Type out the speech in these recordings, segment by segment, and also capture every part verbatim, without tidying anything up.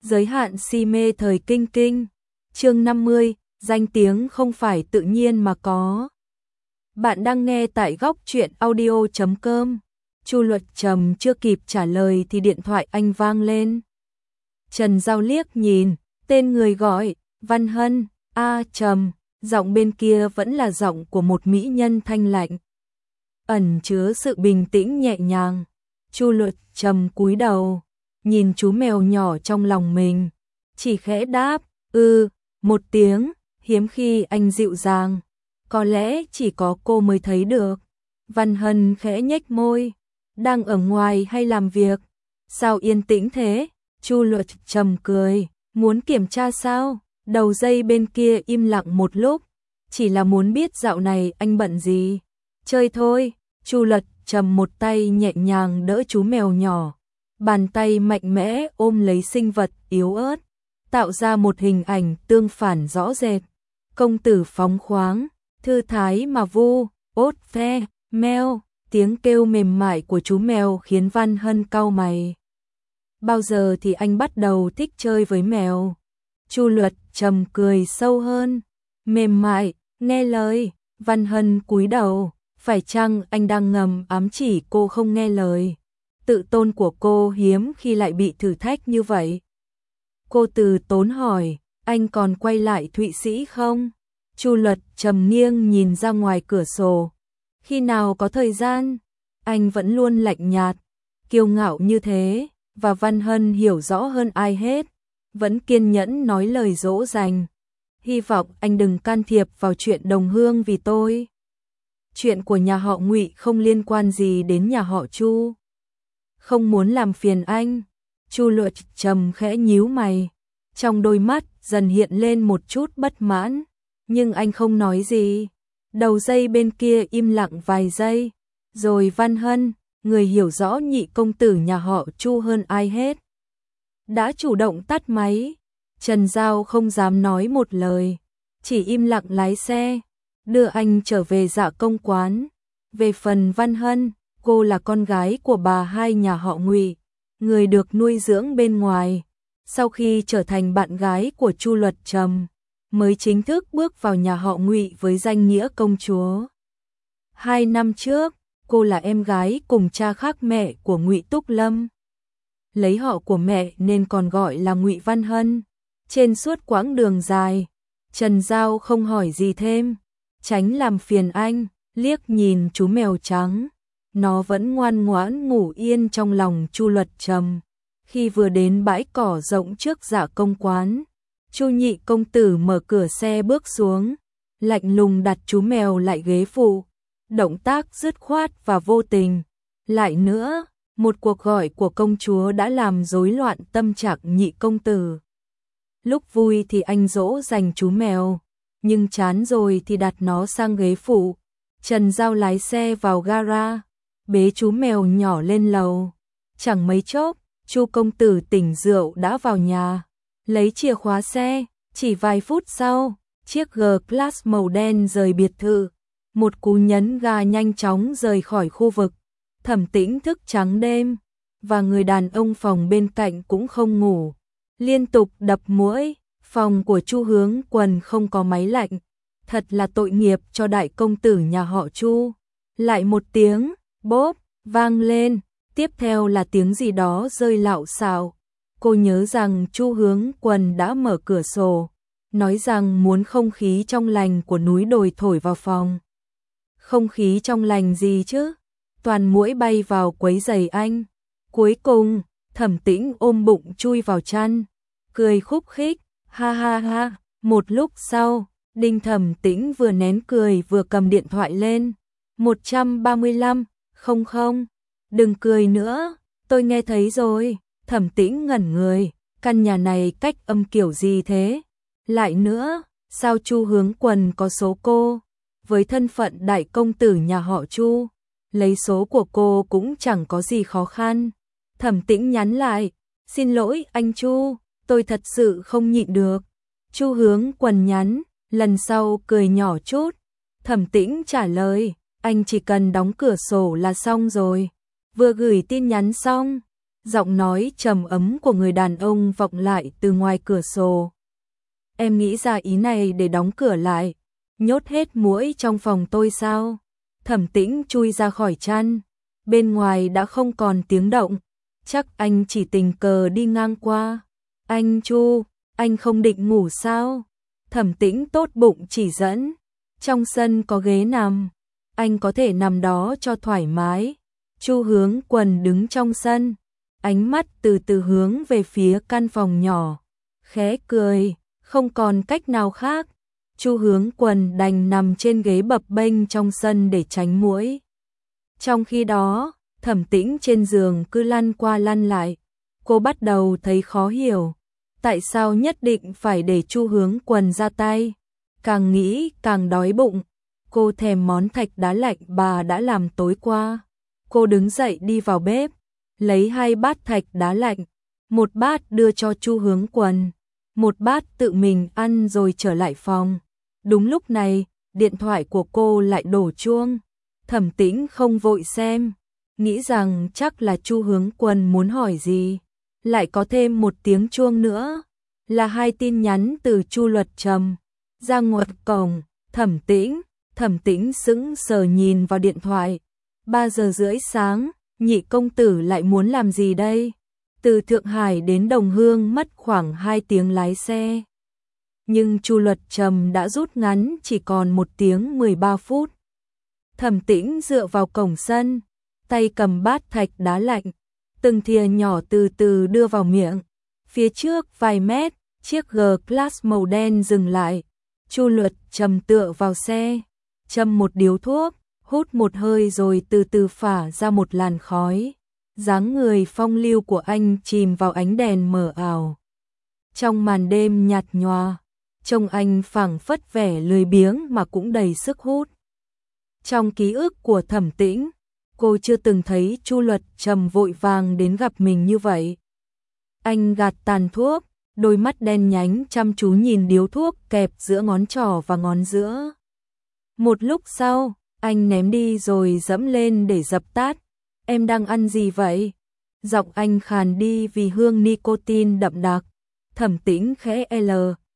Giới hạn si mê thời kinh kinh. Chương năm mươi, danh tiếng không phải tự nhiên mà có. Bạn đang nghe tại góc truyện audio chấm com. Chu Luật Trầm chưa kịp trả lời thì điện thoại anh vang lên. Trần Giao liếc nhìn, tên người gọi, Văn Hân, a Trầm, giọng bên kia vẫn là giọng của một mỹ nhân thanh lạnh, ẩn chứa sự bình tĩnh nhẹ nhàng. Chu Luật Trầm cúi đầu, nhìn chú mèo nhỏ trong lòng mình, chỉ khẽ đáp, "Ừ", một tiếng, hiếm khi anh dịu dàng, có lẽ chỉ có cô mới thấy được. Văn Hân khẽ nhếch môi, "Đang ở ngoài hay làm việc? Sao yên tĩnh thế?" Chu Luật Trầm cười, "Muốn kiểm tra sao?" Đầu dây bên kia im lặng một lúc, "Chỉ là muốn biết dạo này anh bận gì." "Chơi thôi." Chu Luật Trầm một tay nhẹ nhàng đỡ chú mèo nhỏ, bàn tay mạnh mẽ ôm lấy sinh vật yếu ớt, tạo ra một hình ảnh tương phản rõ rệt. Công tử phóng khoáng, thư thái mà vu, ốt phe, meo, tiếng kêu mềm mại của chú mèo khiến Văn Hân cau mày. "Bao giờ thì anh bắt đầu thích chơi với mèo?" Chu Luật Trầm cười sâu hơn, "Mềm mại, nghe lời." Văn Hân cúi đầu, phải chăng anh đang ngầm ám chỉ cô không nghe lời? Tự tôn của cô hiếm khi lại bị thử thách như vậy. Cô từ tốn hỏi, "Anh còn quay lại Thụy Sĩ không?" Chu Luật Trầm nghiêng nhìn ra ngoài cửa sổ. "Khi nào có thời gian?" Anh vẫn luôn lạnh nhạt, kiêu ngạo như thế, và Văn Hân hiểu rõ hơn ai hết, vẫn kiên nhẫn nói lời dỗ dành. "Hy vọng anh đừng can thiệp vào chuyện đồng hương vì tôi. Chuyện của nhà họ Ngụy không liên quan gì đến nhà họ Chu. Không muốn làm phiền anh." Chu Luật Trầm khẽ nhíu mày, trong đôi mắt dần hiện lên một chút bất mãn, nhưng anh không nói gì. Đầu dây bên kia im lặng vài giây, rồi Văn Hân, người hiểu rõ nhị công tử nhà họ Chu hơn ai hết, đã chủ động tắt máy. Trần Giao không dám nói một lời, chỉ im lặng lái xe, đưa anh trở về Dạ Công quán. Về phần Văn Hân, cô là con gái của bà hai nhà họ Ngụy, người được nuôi dưỡng bên ngoài. Sau khi trở thành bạn gái của Chu Luật Trầm, mới chính thức bước vào nhà họ Ngụy với danh nghĩa công chúa. Hai năm trước, cô là em gái cùng cha khác mẹ của Ngụy Túc Lâm. Lấy họ của mẹ nên còn gọi là Ngụy Văn Hân. Trên suốt quãng đường dài, Trần Giao không hỏi gì thêm, tránh làm phiền anh, liếc nhìn chú mèo trắng. Nó vẫn ngoan ngoãn ngủ yên trong lòng Chu Luật Trầm. Khi vừa đến bãi cỏ rộng trước Dạ Công quán, Chu nhị công tử mở cửa xe bước xuống, lạnh lùng đặt chú mèo lại ghế phụ, động tác dứt khoát và vô tình. Lại nữa, một cuộc gọi của công chúa đã làm rối loạn tâm trạng nhị công tử. Lúc vui thì anh dỗ dành chú mèo, nhưng chán rồi thì đặt nó sang ghế phụ. Trần Giao lái xe vào gara, bế chú mèo nhỏ lên lầu. Chẳng mấy chốc, Chu công tử tỉnh rượu đã vào nhà, lấy chìa khóa xe. Chỉ vài phút sau, chiếc G-Class màu đen rời biệt thự, một cú nhấn ga nhanh chóng rời khỏi khu vực. Thẩm Tĩnh thức trắng đêm, và người đàn ông phòng bên cạnh cũng không ngủ, liên tục đập muỗi. Phòng của Chu Hướng Quần không có máy lạnh, thật là tội nghiệp cho đại công tử nhà họ Chu. Lại một tiếng bốp vang lên, tiếp theo là tiếng gì đó rơi lạo xạo. Cô nhớ rằng Chu Hướng Quần đã mở cửa sổ, nói rằng muốn không khí trong lành của núi đồi thổi vào phòng. Không khí trong lành gì chứ? Toàn muỗi bay vào quấy rầy anh. Cuối cùng, Thẩm Tĩnh ôm bụng chui vào chăn, cười khúc khích, ha ha ha. Một lúc sau, Đinh Thẩm Tĩnh vừa nén cười vừa cầm điện thoại lên. một trăm ba mươi lăm, không không, đừng cười nữa, tôi nghe thấy rồi. Thẩm Tĩnh ngẩn người, căn nhà này cách âm kiểu gì thế? Lại nữa, sao Chu Hướng Quần có số cô? Với thân phận đại công tử nhà họ Chu, lấy số của cô cũng chẳng có gì khó khăn. Thẩm Tĩnh nhắn lại, "Xin lỗi anh Chu, tôi thật sự không nhịn được." Chu Hướng Quần nhắn, lần sau cười nhỏ chút. Thẩm Tĩnh trả lời, "Anh chỉ cần đóng cửa sổ là xong rồi." Vừa gửi tin nhắn xong, Giọng nói trầm ấm của người đàn ông vọng lại từ ngoài cửa sổ. Em nghĩ ra ý này để đóng cửa lại, nhốt hết muỗi trong phòng tôi sao? Thẩm Tĩnh chui ra khỏi chăn, bên ngoài đã không còn tiếng động, chắc anh chỉ tình cờ đi ngang qua. Anh Chu, anh không định ngủ sao? Thẩm Tĩnh tốt bụng chỉ dẫn, trong sân có ghế nằm, anh có thể nằm đó cho thoải mái. Chu Hướng Quần đứng trong sân, ánh mắt từ từ hướng về phía căn phòng nhỏ, khẽ cười, không còn cách nào khác. Chu Hướng Quần đành nằm trên ghế bập bênh trong sân để tránh muỗi. Trong khi đó, Thẩm Tĩnh trên giường cứ lăn qua lăn lại, cô bắt đầu thấy khó hiểu, tại sao nhất định phải để Chu Hướng Quần ra tay. Càng nghĩ càng đói bụng, cô thèm món thạch đá lạnh bà đã làm tối qua. Cô đứng dậy đi vào bếp, lấy hai bát thạch đá lạnh, một bát đưa cho Chu Hướng Quần, một bát tự mình ăn rồi trở lại phòng. Đúng lúc này, điện thoại của cô lại đổ chuông. Thẩm Tĩnh không vội xem, nghĩ rằng chắc là Chu Hướng Quần muốn hỏi gì. Lại có thêm một tiếng chuông nữa, là hai tin nhắn từ Chu Luật Trầm. Ra ngoài cổng, Thẩm Tĩnh, Thẩm Tĩnh sững sờ nhìn vào điện thoại. ba giờ rưỡi sáng, nhị công tử lại muốn làm gì đây? Từ Thượng Hải đến Đồng Hương mất khoảng hai tiếng lái xe. Nhưng Chu Luật Trầm đã rút ngắn chỉ còn một tiếng mười ba phút. Thẩm Tĩnh dựa vào cổng sân, tay cầm bát thạch đá lạnh, từng thìa nhỏ từ từ đưa vào miệng. Phía trước vài mét, chiếc G-Class màu đen dừng lại. Chu Luật Trầm tựa vào xe, châm một điếu thuốc, hút một hơi rồi từ từ phả ra một làn khói. Dáng người phong lưu của anh chìm vào ánh đèn mờ ảo. Trong màn đêm nhạt nhòa, trông anh phảng phất vẻ lười biếng mà cũng đầy sức hút. Trong ký ức của Thẩm Tĩnh, cô chưa từng thấy Chu Luật Trầm vội vàng đến gặp mình như vậy. Anh gạt tàn thuốc, đôi mắt đen nhánh chăm chú nhìn điếu thuốc kẹp giữa ngón trỏ và ngón giữa. Một lúc sau, anh ném đi rồi dẫm lên để dập tắt. Em đang ăn gì vậy? Giọng anh khàn đi vì hương nicotine đậm đặc. Thẩm Tĩnh khẽ L,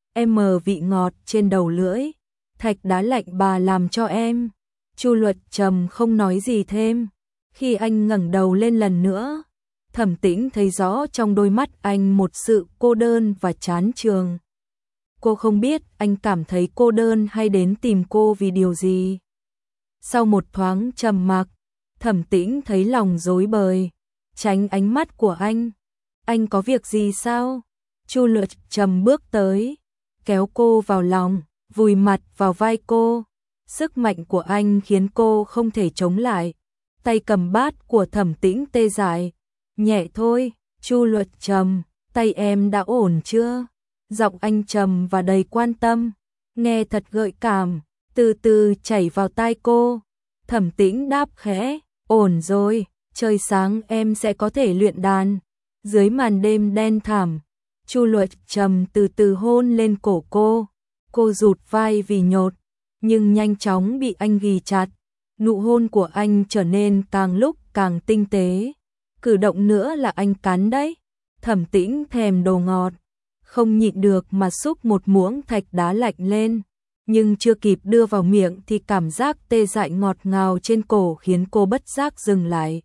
M vị ngọt trên đầu lưỡi. Thạch đá lạnh bà làm cho em. Chu Luật Trầm không nói gì thêm. Khi anh ngẩng đầu lên lần nữa, Thẩm Tĩnh thấy rõ trong đôi mắt anh một sự cô đơn và chán chường. Cô không biết anh cảm thấy cô đơn hay đến tìm cô vì điều gì. Sau một thoáng trầm mặc, Thẩm Tĩnh thấy lòng rối bời, tránh ánh mắt của anh. Anh có việc gì sao? Chu Luật Trầm bước tới, kéo cô vào lòng, vùi mặt vào vai cô. Sức mạnh của anh khiến cô không thể chống lại. Tay cầm bát của Thẩm Tĩnh tê dại. Nhẹ thôi, Chu Luật Trầm, tay em đã ổn chưa? Giọng anh trầm và đầy quan tâm, nghe thật gợi cảm, từ từ chảy vào tai cô. Thẩm Tĩnh đáp khẽ, ổn rồi, trời sáng em sẽ có thể luyện đàn. Dưới màn đêm đen thẳm, Chu Luật Trầm từ từ hôn lên cổ cô. Cô rụt vai vì nhột, nhưng nhanh chóng bị anh ghì chặt. Nụ hôn của anh trở nên càng lúc càng tinh tế. Cử động nữa là anh cắn đấy. Thẩm Tĩnh thèm đồ ngọt, không nhịn được mà xúc một muỗng thạch đá lạnh lên. Nhưng chưa kịp đưa vào miệng thì cảm giác tê dại ngọt ngào trên cổ khiến cô bất giác dừng lại.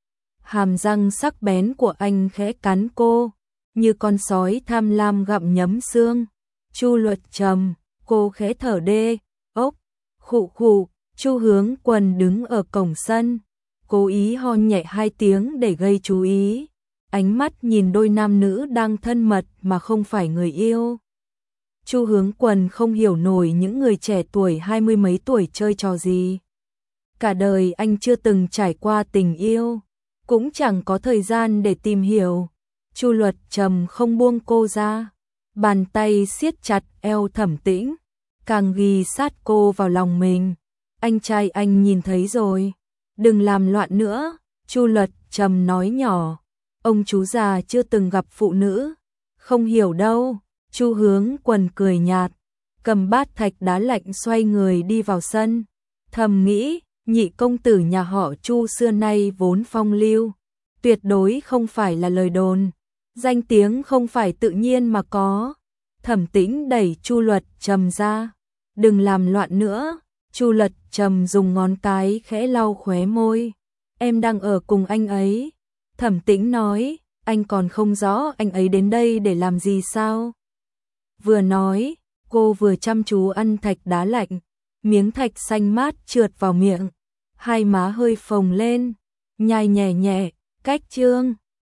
Hàm răng sắc bén của anh khẽ cắn cô, như con sói tham lam gặm nhấm xương. Chu Luật Trầm, cô khẽ thở đê, ốc, khụ khụ. Chu Hướng Quần đứng ở cổng sân, cố ý ho nhẹ hai tiếng để gây chú ý. Ánh mắt nhìn đôi nam nữ đang thân mật mà không phải người yêu. Chu Hướng Quần không hiểu nổi những người trẻ tuổi hai mươi mấy tuổi chơi trò gì. Cả đời anh chưa từng trải qua tình yêu, cũng chẳng có thời gian để tìm hiểu. Chu Luật Trầm không buông cô ra, bàn tay siết chặt eo Thẩm Tĩnh, càng ghi sát cô vào lòng mình. Anh trai anh nhìn thấy rồi, đừng làm loạn nữa, Chu Luật Trầm nói nhỏ. Ông chú già chưa từng gặp phụ nữ, không hiểu đâu. Chu Hướng Quần cười nhạt, cầm bát thạch đá lạnh xoay người đi vào sân. Thầm nghĩ, nhị công tử nhà họ Chu xưa nay vốn phong lưu, tuyệt đối không phải là lời đồn, danh tiếng không phải tự nhiên mà có. Thẩm Tĩnh đẩy Chu Luật Trầm ra, đừng làm loạn nữa. Chu Luật Trầm dùng ngón cái khẽ lau khóe môi, em đang ở cùng anh ấy. Thẩm Tĩnh nói, anh còn không rõ anh ấy đến đây để làm gì sao? Vừa nói, cô vừa chăm chú ăn thạch đá lạnh, miếng thạch xanh mát trượt vào miệng, hai má hơi phồng lên, nhai nhẹ nhẹ, cách chương.